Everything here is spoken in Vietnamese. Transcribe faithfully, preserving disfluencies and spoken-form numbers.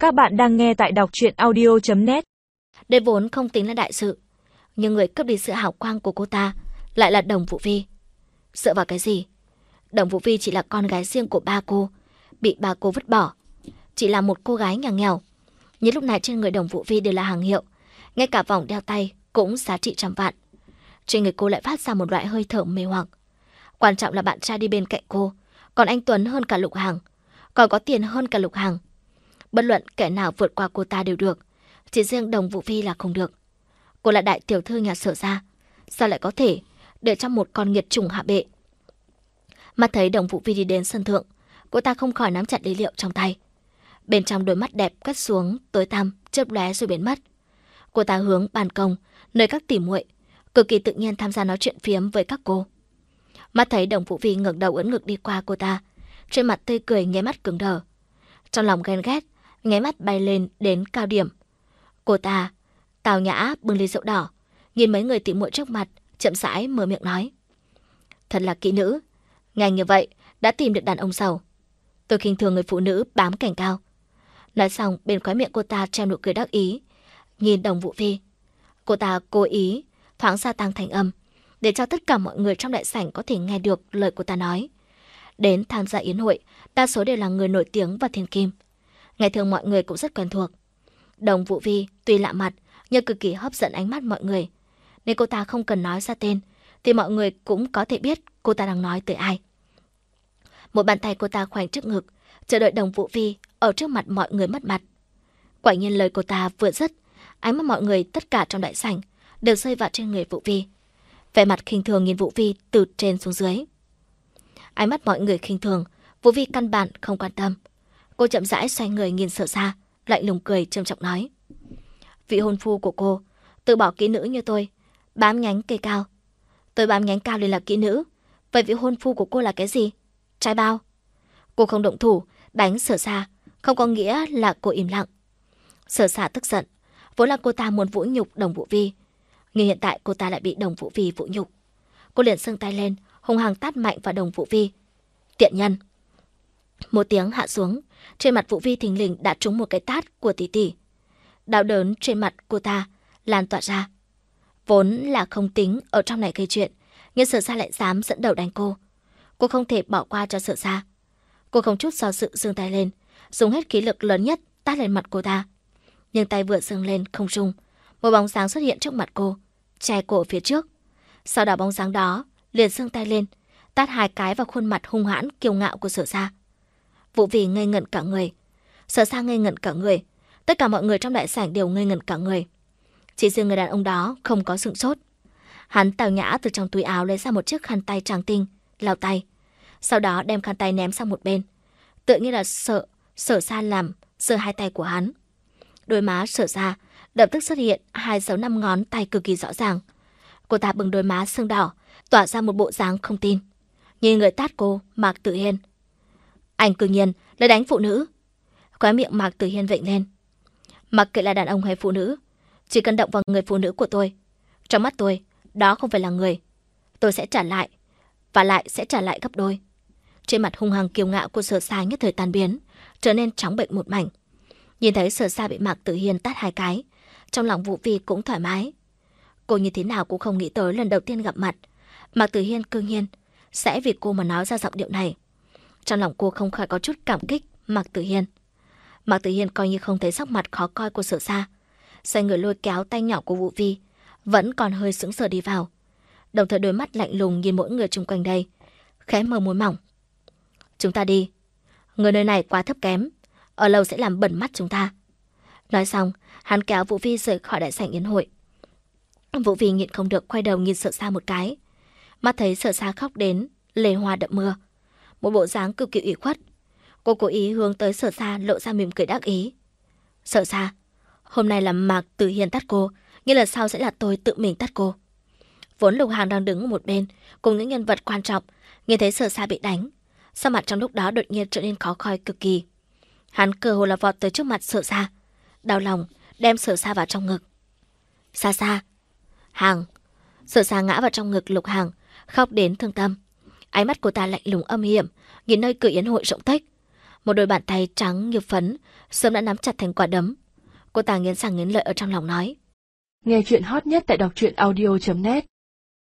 Các bạn đang nghe tại đọc truyện audio chấm net. Đây vốn không tính là đại sự, nhưng người cướp đi sự hào quang của cô ta lại là Đồng Vũ Vi. Dựa vào cái gì? Đồng Vũ Vi chỉ là con gái riêng của ba cô, bị ba cô vứt bỏ. Chỉ là một cô gái nhà nghèo. Nhưng lúc này trên người Đồng Vũ Vi đều là hàng hiệu, ngay cả vòng đeo tay cũng giá trị trăm vạn. Trên người cô lại phát ra một loại hơi thở mê hoặc. Quan trọng là bạn trai đi bên cạnh cô, còn anh Tuấn hơn cả Lục Hằng, còn có tiền hơn cả Lục Hằng. Bất luận kẻ nào vượt qua cô ta đều được, chỉ riêng Đồng Vũ Vi là không được. Cô là đại tiểu thư nhà Sở gia, sao lại có thể để cho một con nghiệt chủng hạ bệ? Mắt thấy Đồng Vũ Vi đi đến sân thượng, cô ta không khỏi nắm chặt lý liệu trong tay. Bên trong đôi mắt đẹp cất xuống tối tăm, chớp lóe rồi biến mất. Cô ta hướng ban công, nơi các tỉ muội cực kỳ tự nhiên tham gia nói chuyện phiếm với các cô. Mắt thấy Đồng Vũ Vi ngẩng đầu ưỡn ngực đi qua cô ta, trên mặt tươi cười nháy mắt cứng đờ. Trong lòng ghen ghét, nháy mắt bay lên đến cao điểm. Cô ta tào nhã bưng ly rượu đỏ, nhìn mấy người tỉ muội trước mặt, chậm rãi mở miệng nói: "Thật là kỹ nữ, nhanh như vậy đã tìm được đàn ông giàu. Tôi khinh thường người phụ nữ bám cảnh cao." Nói xong, bên khóe miệng cô ta treo nụ cười đắc ý, nhìn Đồng Vũ Vi. Cô ta cố ý thoáng gia tăng thanh âm, để cho tất cả mọi người trong đại sảnh có thể nghe được lời cô ta nói. Đến tham gia yến hội, đa số đều là người nổi tiếng và thiên kim. Ngày thường mọi người cũng rất quen thuộc. Đồng Vũ Vi tuy lạ mặt, nhưng cực kỳ hấp dẫn ánh mắt mọi người, nên cô ta không cần nói ra tên, thì mọi người cũng có thể biết cô ta đang nói tới ai. Một bàn tay cô ta khoanh trước ngực, chờ đợi Đồng Vũ Vi ở trước mặt mọi người mất mặt. Quả nhiên lời cô ta vừa dứt, ánh mắt mọi người tất cả trong đại sảnh đều rơi vào trên người Vũ Vi. Vẻ mặt khinh thường nhìn Vũ Vi từ trên xuống dưới. Ánh mắt mọi người khinh thường, Vũ Vi căn bản không quan tâm. Cô chậm rãi xoay người nhìn Sở Sa, lạnh lùng cười trầm trọng nói: "Vị hôn phu của cô từ bỏ kỹ nữ như tôi, bám nhánh cây cao. Tôi bám nhánh cao liền là kỹ nữ, vậy vị hôn phu của cô là cái gì? Trai bao?" Cô không động thủ đánh Sở Sa không có nghĩa là cô im lặng. Sở Sa tức giận, vốn là cô ta muốn vũ nhục Đồng Vũ Vi, nhưng hiện tại cô ta lại bị Đồng Vũ Vi vũ nhục. Cô liền giơ tay lên, hung hăng tát mạnh vào Đồng Vũ Vi. "Tiện nhân!" Một tiếng hạ xuống, trên mặt Vũ Vi thình lình đã trúng một cái tát của tỷ tỷ. Đau đớn trên mặt cô ta lan tỏa ra. Vốn là không tính ở trong này gây chuyện, nhưng Sở Sa lại dám dẫn đầu đánh cô. Cô không thể bỏ qua cho Sở Sa. Cô không chút do dự giương tay lên, dùng hết khí lực lớn nhất tát lên mặt cô ta. Nhưng tay vừa giương lên không trung, một bóng dáng xuất hiện trước mặt cô, che cô ở phía trước. Sau đó bóng dáng đó liền giương tay lên, tát hai cái vào khuôn mặt hung hãn kiêu ngạo của Sở Sa. Vũ Vi ngây ngẩn cả người, Sở Sa ngây ngẩn cả người, tất cả mọi người trong đại sảnh đều ngây ngẩn cả người. Chỉ riêng người đàn ông đó không có sửng sốt. Hắn tào nhã từ trong túi áo lấy ra một chiếc khăn tay trắng tinh, lau tay, sau đó đem khăn tay ném sang một bên, tự như là sợ Sở Sa làm giơ hai tay của hắn. Đôi má Sở Sa lập tức xuất hiện hai dấu năm ngón tay cực kỳ rõ ràng. Cô ta bừng đôi má sưng đỏ, tỏa ra một bộ dáng không tin. Nhìn người tát cô, Mạc Tử Hiên: "Anh cư nhiên lại đánh phụ nữ!" Khóe miệng Mạc Tử Hiên vểnh lên. "Mặc kệ là đàn ông hay phụ nữ, chỉ cần động vào người phụ nữ của tôi, trong mắt tôi, đó không phải là người. Tôi sẽ trả lại, và lại sẽ trả lại gấp đôi." Trên mặt hung hăng kiêu ngạo của Sở Sa nhất thời tan biến, trở nên trắng bệnh một mảnh. Nhìn thấy Sở Sa bị Mạc Tử Hiên tát hai cái, trong lòng Vũ Vi cũng thoải mái. Cô như thế nào cũng không nghĩ tới lần đầu tiên gặp mặt, Mạc Tử Hiên cương nhiên sẽ vì cô mà nói ra giọng điệu này. Trong lòng cô không khỏi có chút cảm kích Mạc Tử Hiên. Mạc Tử Hiên coi như không thấy sắc mặt khó coi của Sở Sa, xoay người lôi kéo tay nhỏ của Vũ Vi, vẫn còn hơi sững sờ đi vào, đồng thời đôi mắt lạnh lùng nhìn mỗi người xung quanh đây, khẽ mở môi mỏng: "Chúng ta đi, người nơi này quá thấp kém, ở lâu sẽ làm bẩn mắt chúng ta." Nói xong, hắn kéo Vũ Vi rời khỏi đại sảnh yến hội. Vũ Vi nhịn không được quay đầu nhìn Sở Sa một cái, mắt thấy Sở Sa khóc đến lê hoa đẫm mưa, một bộ dáng cực kỳ ủy khuất. Cô cố ý hướng tới Sở Sa lộ ra mỉm cười đắc ý: "Sở Sa, hôm nay là Mạc Tử Hiên tát cô, nhưng lần sau sẽ là tôi tự mình tát cô." Vốn Lục Hằng đang đứng ở một bên cùng những nhân vật quan trọng, nhìn thấy Sở Sa bị đánh, sắc mặt trong lúc đó đột nhiên trở nên khó coi cực kỳ. Hắn cơ hồ là vọt tới trước mặt Sở Sa, đau lòng đem Sở Sa vào trong ngực. "Sa Sa, Hằng." Sở Sa ngã vào trong ngực Lục Hằng, khóc đến thương tâm. Ánh mắt cô ta lạnh lùng âm hiểm, nhìn nơi cửa yến hội rộng thếch. Một đôi bàn tay trắng như phấn sớm đã nắm chặt thành quả đấm. Cô ta nghiến răng nghiến lợi ở trong lòng nói. Nghe chuyện hot nhất tại đọc truyện audio chấm net.